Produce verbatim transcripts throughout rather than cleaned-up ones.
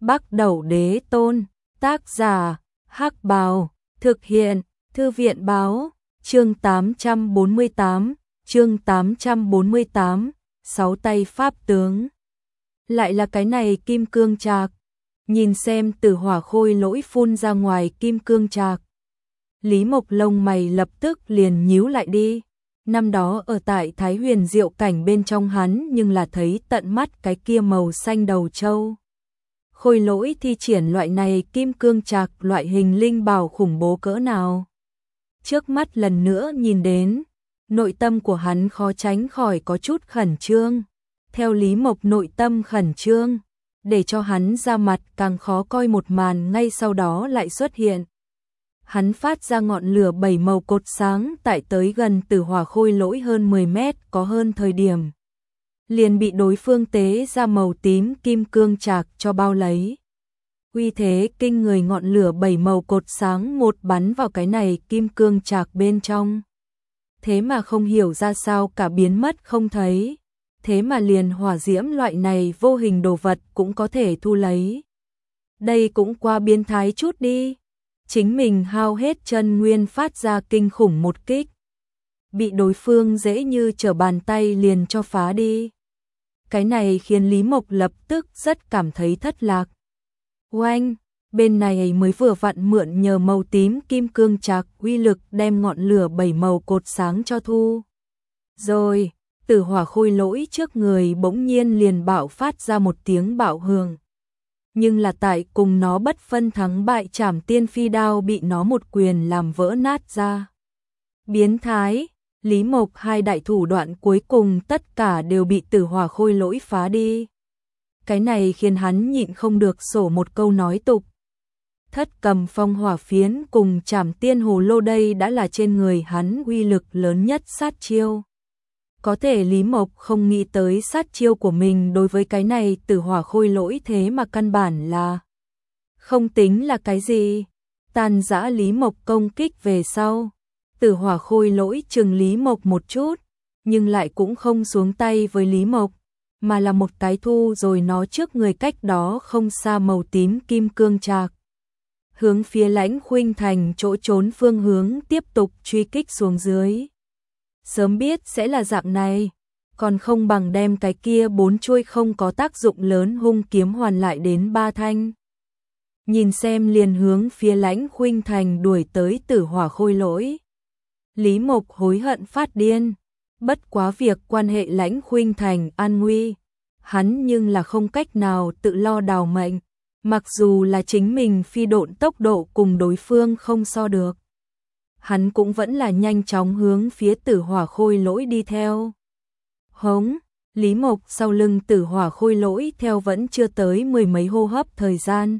Bắc Đẩu Đế Tôn, tác giả, Hắc Bào, thực hiện, Thư viện báo, chương tám trăm bốn mươi tám, chương tám trăm bốn mươi tám, sáu tay pháp tướng. Lại là cái này kim cương trạc, nhìn xem Tử Hỏa Khôi Lỗi phun ra ngoài kim cương trạc. Lý Mộc lông mày lập tức liền nhíu lại đi. Năm đó ở tại Thái Huyền Diệu cảnh bên trong hắn nhưng là thấy tận mắt cái kia màu xanh đầu trâu. Khôi Lỗi thi triển loại này kim cương trạc loại hình linh bảo khủng bố cỡ nào. Trước mắt lần nữa nhìn đến, nội tâm của hắn khó tránh khỏi có chút khẩn trương. Theo Lý Mộc nội tâm khẩn trương, để cho hắn ra mặt càng khó coi một màn ngay sau đó lại xuất hiện. Hắn phát ra ngọn lửa bảy màu cột sáng tại tới gần Tử Hỏa Khôi Lỗi hơn mười mét có hơn thời điểm. Liền bị đối phương tế ra màu tím kim cương trạc cho bao lấy. Uy thế kinh người ngọn lửa bảy màu cột sáng một bắn vào cái này kim cương trạc bên trong. Thế mà không hiểu ra sao cả biến mất không thấy. Thế mà liền hỏa diễm loại này vô hình đồ vật cũng có thể thu lấy. Đây cũng qua biến thái chút đi. Chính mình hao hết chân nguyên phát ra kinh khủng một kích. Bị đối phương dễ như trở bàn tay liền cho phá đi. Cái này khiến Lý Mộc lập tức rất cảm thấy thất lạc. Oanh, bên này mới vừa vặn mượn nhờ màu tím kim cương trạc uy lực đem ngọn lửa bảy màu cột sáng cho thu. Rồi, Tử Hỏa Khôi Lỗi trước người bỗng nhiên liền bạo phát ra một tiếng bạo hưởng. Nhưng là tại cùng nó bất phân thắng bại Trảm Tiên Phi Đao bị nó một quyền làm vỡ nát ra. Biến thái, Lý Mộc hai đại thủ đoạn cuối cùng tất cả đều bị Tử Hỏa Khôi Lỗi phá đi. Cái này khiến hắn nhịn không được sổ một câu nói tục. Thất Cầm Phong Hỏa Phiến cùng Trảm Tiên Hồ Lô đây đã là trên người hắn uy lực lớn nhất sát chiêu. Có thể Lý Mộc không nghĩ tới sát chiêu của mình đối với cái này Tử Hỏa Khôi Lỗi thế mà căn bản là không tính là cái gì. Tàn dã Lý Mộc công kích về sau. Tử Hỏa Khôi Lỗi chừng Lý Mộc một chút, nhưng lại cũng không xuống tay với Lý Mộc, mà là một cái thu rồi nó trước người cách đó không xa màu tím kim cương trạc. Hướng phía Lãnh Khuynh Thành chỗ trốn phương hướng tiếp tục truy kích xuống dưới. Sớm biết sẽ là dạng này, còn không bằng đem cái kia bốn chuôi không có tác dụng lớn hung kiếm hoàn lại đến ba thanh. Nhìn xem liền hướng phía Lãnh Khuynh Thành đuổi tới Tử Hỏa Khôi Lỗi. Lý Mộc hối hận phát điên, bất quá việc quan hệ Lãnh Khuynh Thành an nguy, hắn nhưng là không cách nào tự lo đào mệnh, mặc dù là chính mình phi độn tốc độ cùng đối phương không so được. Hắn cũng vẫn là nhanh chóng hướng phía Tử Hỏa Khôi Lỗi đi theo. Hống, Lý Mộc sau lưng Tử Hỏa Khôi Lỗi theo vẫn chưa tới mười mấy hô hấp thời gian.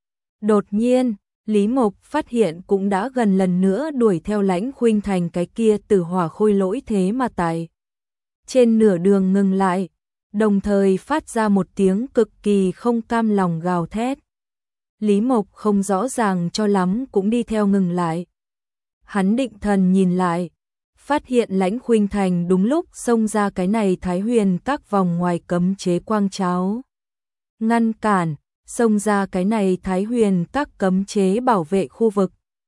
Đột nhiên, Lý Mộc phát hiện cũng đã gần lần nữa đuổi theo Lãnh Khuynh Thành cái kia Tử Hỏa Khôi Lỗi thế mà tại trên nửa đường ngừng lại, đồng thời phát ra một tiếng cực kỳ không cam lòng gào thét. Lý Mộc không rõ ràng cho lắm cũng đi theo ngừng lại. Hắn định thần nhìn lại, phát hiện Lãnh Khuynh Thành đúng lúc xông ra cái này Thái Huyền các vòng ngoài cấm chế quang cháo. Ngăn cản, xông ra cái này Thái Huyền các cấm chế bảo vệ khu vực.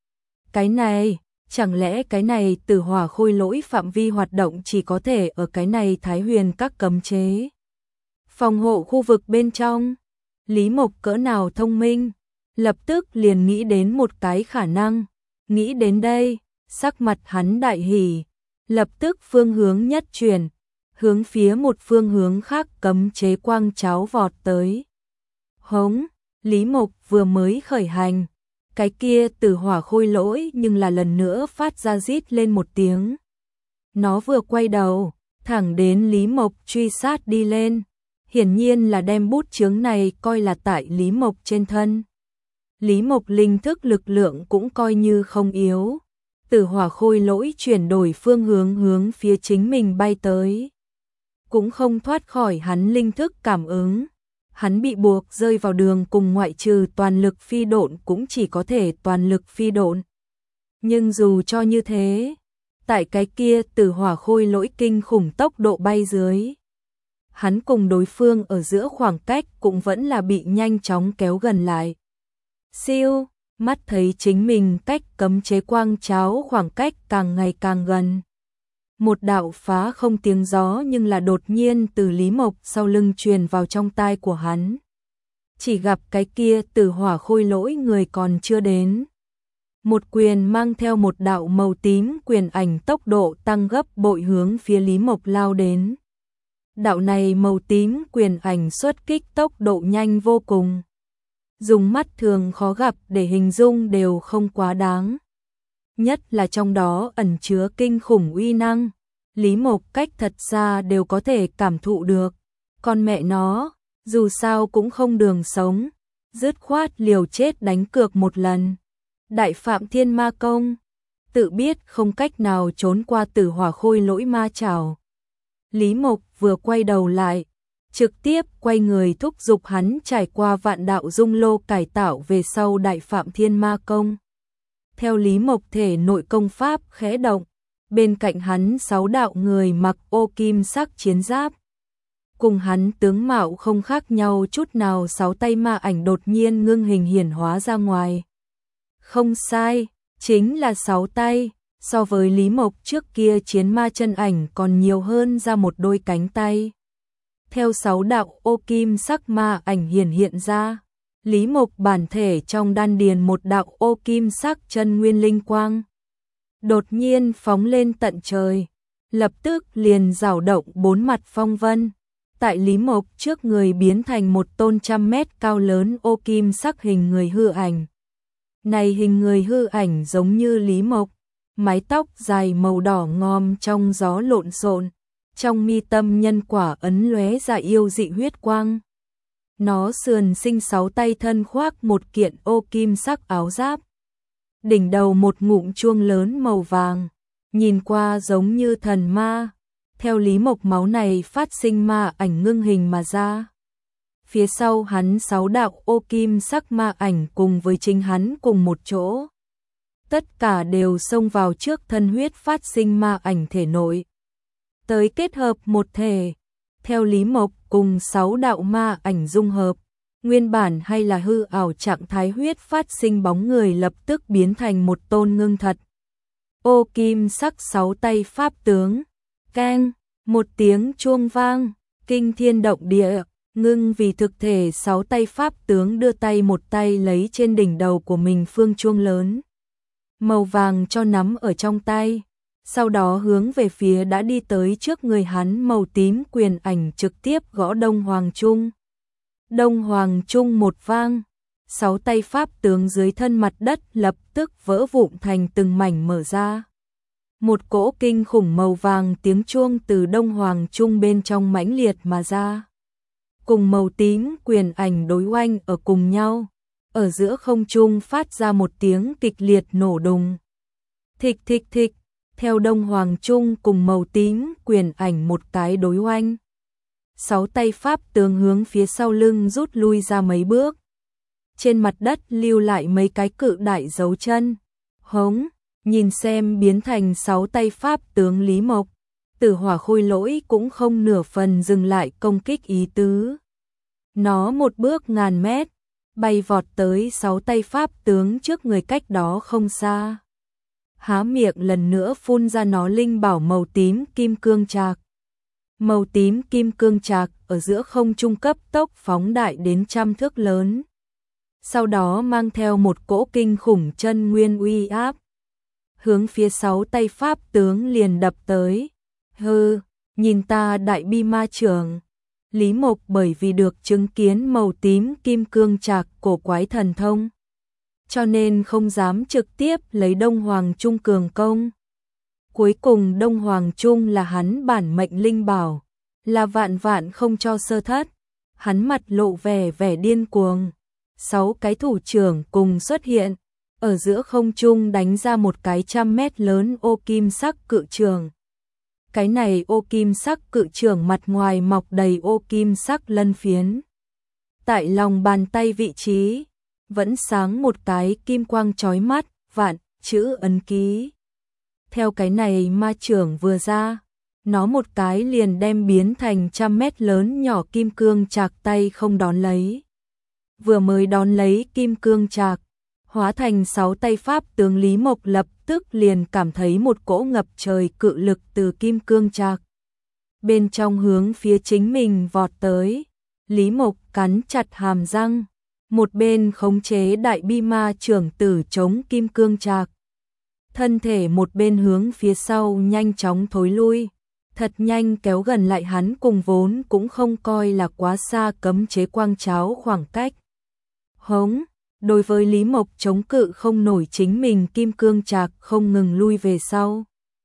Cái này, chẳng lẽ cái này Tử Hỏa Khôi Lỗi phạm vi hoạt động chỉ có thể ở cái này Thái Huyền các cấm chế phòng hộ khu vực bên trong? Lý Mộc cỡ nào thông minh, lập tức liền nghĩ đến một cái khả năng. Nghĩ đến đây, sắc mặt hắn đại hỉ, lập tức phương hướng nhất chuyển, hướng phía một phương hướng khác cấm chế quang cháo vọt tới. Hống, Lý Mộc vừa mới khởi hành, cái kia Tử Hỏa Khôi Lỗi nhưng là lần nữa phát ra rít lên một tiếng. Nó vừa quay đầu, thẳng đến Lý Mộc truy sát đi lên, hiển nhiên là đem bút chướng này coi là tại Lý Mộc trên thân. Lý Mộc linh thức lực lượng cũng coi như không yếu. Tử Hỏa Khôi Lỗi chuyển đổi phương hướng hướng phía chính mình bay tới. Cũng không thoát khỏi hắn linh thức cảm ứng. Hắn bị buộc rơi vào đường cùng ngoại trừ toàn lực phi độn cũng chỉ có thể toàn lực phi độn. Nhưng dù cho như thế, tại cái kia Tử Hỏa Khôi Lỗi kinh khủng tốc độ bay dưới, hắn cùng đối phương ở giữa khoảng cách cũng vẫn là bị nhanh chóng kéo gần lại. Siêu, mắt thấy chính mình cách cấm chế quang cháo khoảng cách càng ngày càng gần. Một đạo phá không tiếng gió nhưng là đột nhiên từ Lý Mộc sau lưng truyền vào trong tai của hắn. Chỉ gặp cái kia Tử Hỏa Khôi Lỗi người còn chưa đến. Một quyền mang theo một đạo màu tím quyền ảnh tốc độ tăng gấp bội hướng phía Lý Mộc lao đến. Đạo này màu tím quyền ảnh xuất kích tốc độ nhanh vô cùng. Dùng mắt thường khó gặp để hình dung đều không quá đáng. Nhất là trong đó ẩn chứa kinh khủng uy năng. Lý Mộc cách thật xa đều có thể cảm thụ được. Con mẹ nó, dù sao cũng không đường sống. Dứt khoát liều chết đánh cược một lần. Đại Phạm Thiên Ma Công. Tự biết không cách nào trốn qua Tử Hỏa Khôi Lỗi ma chảo. Lý Mộc vừa quay đầu lại, trực tiếp quay người thúc giục hắn trải qua vạn đạo dung lô cải tạo về sau Đại Phạm Thiên Ma Công. Theo Lý Mộc thể nội công pháp khẽ động, bên cạnh hắn sáu đạo người mặc ô kim sắc chiến giáp. Cùng hắn tướng mạo không khác nhau chút nào, sáu tay ma ảnh đột nhiên ngưng hình hiển hóa ra ngoài. Không sai, chính là sáu tay, so với Lý Mộc trước kia chiến ma chân ảnh còn nhiều hơn ra một đôi cánh tay. Theo sáu đạo ô kim sắc ma ảnh hiển hiện ra, Lý Mộc bản thể trong đan điền một đạo ô kim sắc chân nguyên linh quang. Đột nhiên phóng lên tận trời, lập tức liền rảo động bốn mặt phong vân. Tại Lý Mộc trước người biến thành một tôn trăm mét cao lớn ô kim sắc hình người hư ảnh. Này hình người hư ảnh giống như Lý Mộc, mái tóc dài màu đỏ ngòm trong gió lộn xộn, trong mi tâm nhân quả ấn lóe ra yêu dị huyết quang. Nó sườn sinh sáu tay thân khoác một kiện ô kim sắc áo giáp. Đỉnh đầu một ngụm chuông lớn màu vàng, nhìn qua giống như thần ma. Theo Lý Mộc máu này phát sinh ma ảnh ngưng hình mà ra. Phía sau hắn sáu đạo ô kim sắc ma ảnh cùng với chính hắn cùng một chỗ. Tất cả đều xông vào trước thân huyết phát sinh ma ảnh thể nội. Tới kết hợp một thể. Theo Lý Mộc cùng sáu đạo ma ảnh dung hợp, nguyên bản hay là hư ảo trạng thái huyết phát sinh bóng người lập tức biến thành một tôn ngưng thật. Ô kim sắc sáu tay pháp tướng. Keng, một tiếng chuông vang, kinh thiên động địa, ngưng vì thực thể sáu tay pháp tướng đưa tay một tay lấy trên đỉnh đầu của mình phương chuông lớn. Màu vàng cho nắm ở trong tay, sau đó hướng về phía đã đi tới trước người hắn màu tím quyền ảnh trực tiếp gõ Đông Hoàng Trung. Đông Hoàng Trung một vang, sáu tay pháp tướng dưới thân mặt đất lập tức vỡ vụn thành từng mảnh mở ra. Một cỗ kinh khủng màu vàng tiếng chuông từ Đông Hoàng Trung bên trong mãnh liệt mà ra. Cùng màu tím quyền ảnh đối oanh ở cùng nhau, ở giữa không trung phát ra một tiếng kịch liệt nổ đùng. Thịch thịch thịch, theo Đông Hoàng Trung cùng màu tím quyền ảnh một cái đối oanh. Sáu tay pháp tướng hướng phía sau lưng rút lui ra mấy bước. Trên mặt đất lưu lại mấy cái cự đại dấu chân. Hống, nhìn xem biến thành sáu tay pháp tướng Lý Mộc, Tử Hỏa Khôi Lỗi cũng không nửa phần dừng lại công kích ý tứ. Nó một bước ngàn mét, bay vọt tới sáu tay pháp tướng trước người cách đó không xa. Há miệng lần nữa phun ra nó linh bảo màu tím kim cương trạc. Màu tím kim cương trạc ở giữa không trung cấp tốc phóng đại đến trăm thước lớn. Sau đó mang theo một cỗ kinh khủng chân nguyên uy áp. Hướng phía sáu tay pháp tướng liền đập tới. Hừ, nhìn ta đại bi ma trưởng. Lý Mộc bởi vì được chứng kiến màu tím kim cương trạc cổ quái thần thông, cho nên không dám trực tiếp lấy Đông Hoàng Trung cường công. Cuối cùng Đông Hoàng Trung là hắn bản mệnh linh bảo, là vạn vạn không cho sơ thất. Hắn mặt lộ vẻ vẻ điên cuồng. Sáu cái thủ trưởng cùng xuất hiện, ở giữa không trung đánh ra một cái trăm mét lớn ô kim sắc cự trường. Cái này ô kim sắc cự trường mặt ngoài mọc đầy ô kim sắc lân phiến. Tại lòng bàn tay vị trí, vẫn sáng một cái kim quang chói mắt, vạn, chữ ấn ký. Theo cái này ma trưởng vừa ra, nó một cái liền đem biến thành trăm mét lớn nhỏ kim cương trạc tay không đón lấy. Vừa mới đón lấy kim cương trạc, hóa thành sáu tay pháp tướng Lý Mộc lập tức liền cảm thấy một cỗ ngập trời cự lực từ kim cương trạc bên trong hướng phía chính mình vọt tới. Lý Mộc cắn chặt hàm răng, một bên khống chế đại bi ma trưởng tử chống kim cương trạc, thân thể một bên hướng phía sau nhanh chóng thối lui, thật nhanh kéo gần lại hắn cùng vốn cũng không coi là quá xa cấm chế quang cháo khoảng cách. Hống, đối với Lý Mộc chống cự không nổi chính mình kim cương trạc không ngừng lui về sau.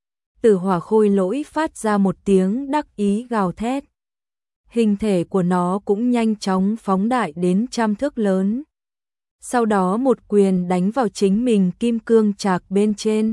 Tử Hỏa Khôi Lỗi phát ra một tiếng đắc ý gào thét. Hình thể của nó cũng nhanh chóng phóng đại đến trăm thước lớn. Sau đó một quyền đánh vào chính mình kim cương trạc bên trên.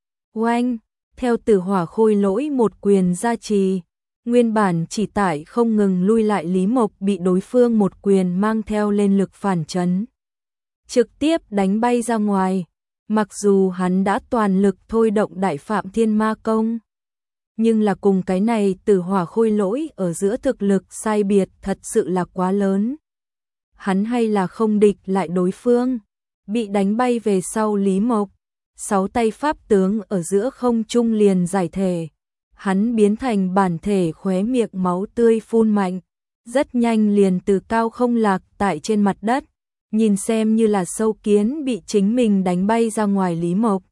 Oanh, theo Tử Hỏa Khôi Lỗi một quyền gia trì, nguyên bản chỉ tại không ngừng lui lại Lý Mộc bị đối phương một quyền mang theo lên lực phản chấn, trực tiếp đánh bay ra ngoài. Mặc dù hắn đã toàn lực thôi động Đại Phạm Thiên Ma Công, nhưng là cùng cái này Tử Hỏa Khôi Lỗi ở giữa thực lực sai biệt thật sự là quá lớn. Hắn hay là không địch lại đối phương, bị đánh bay về sau Lý Mộc, sáu tay pháp tướng ở giữa không trung liền giải thể. Hắn biến thành bản thể khóe miệng máu tươi phun mạnh, rất nhanh liền từ cao không lạc tại trên mặt đất, nhìn xem như là sâu kiến bị chính mình đánh bay ra ngoài Lý Mộc.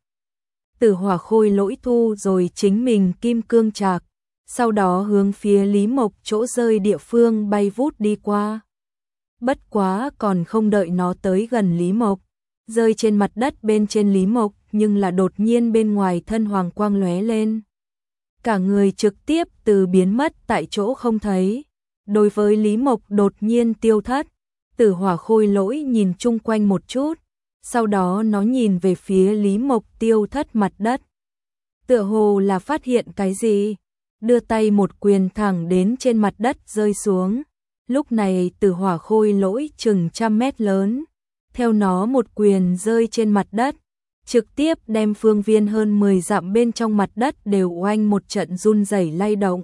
Tử Hỏa Khôi Lỗi thu rồi chính mình kim cương trạc, sau đó hướng phía Lý Mộc chỗ rơi địa phương bay vút đi qua. Bất quá còn không đợi nó tới gần Lý Mộc, rơi trên mặt đất bên trên Lý Mộc, nhưng là đột nhiên bên ngoài thân hoàng quang lóe lên. Cả người trực tiếp từ biến mất tại chỗ không thấy. Đối với Lý Mộc đột nhiên tiêu thất, Tử Hỏa Khôi Lỗi nhìn chung quanh một chút, sau đó nó nhìn về phía Lý Mộc tiêu thất mặt đất. Tựa hồ là phát hiện cái gì, đưa tay một quyền thẳng đến trên mặt đất rơi xuống. Lúc này Tử Hỏa Khôi Lỗi chừng trăm mét lớn, theo nó một quyền rơi trên mặt đất, trực tiếp đem phương viên hơn mười dặm bên trong mặt đất đều oanh một trận run rẩy lay động.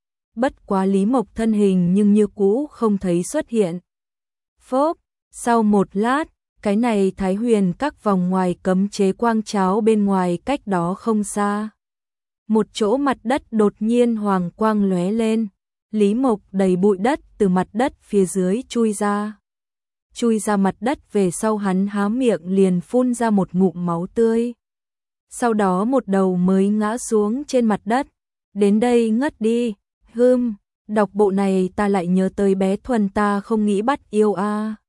Bất quá Lý Mộc thân hình nhưng như cũ không thấy xuất hiện. Phốp, sau một lát, cái này Thái Huyền các vòng ngoài cấm chế quang cháo bên ngoài cách đó không xa. Một chỗ mặt đất đột nhiên hoàng quang lóe lên, Lý Mộc đầy bụi đất từ mặt đất phía dưới chui ra. Chui ra mặt đất về sau hắn há miệng liền phun ra một ngụm máu tươi. Sau đó một đầu mới ngã xuống trên mặt đất. Đến đây ngất đi, hưm, đọc bộ này ta lại nhớ tới bé Thuần ta không nghĩ bắt yêu a. À.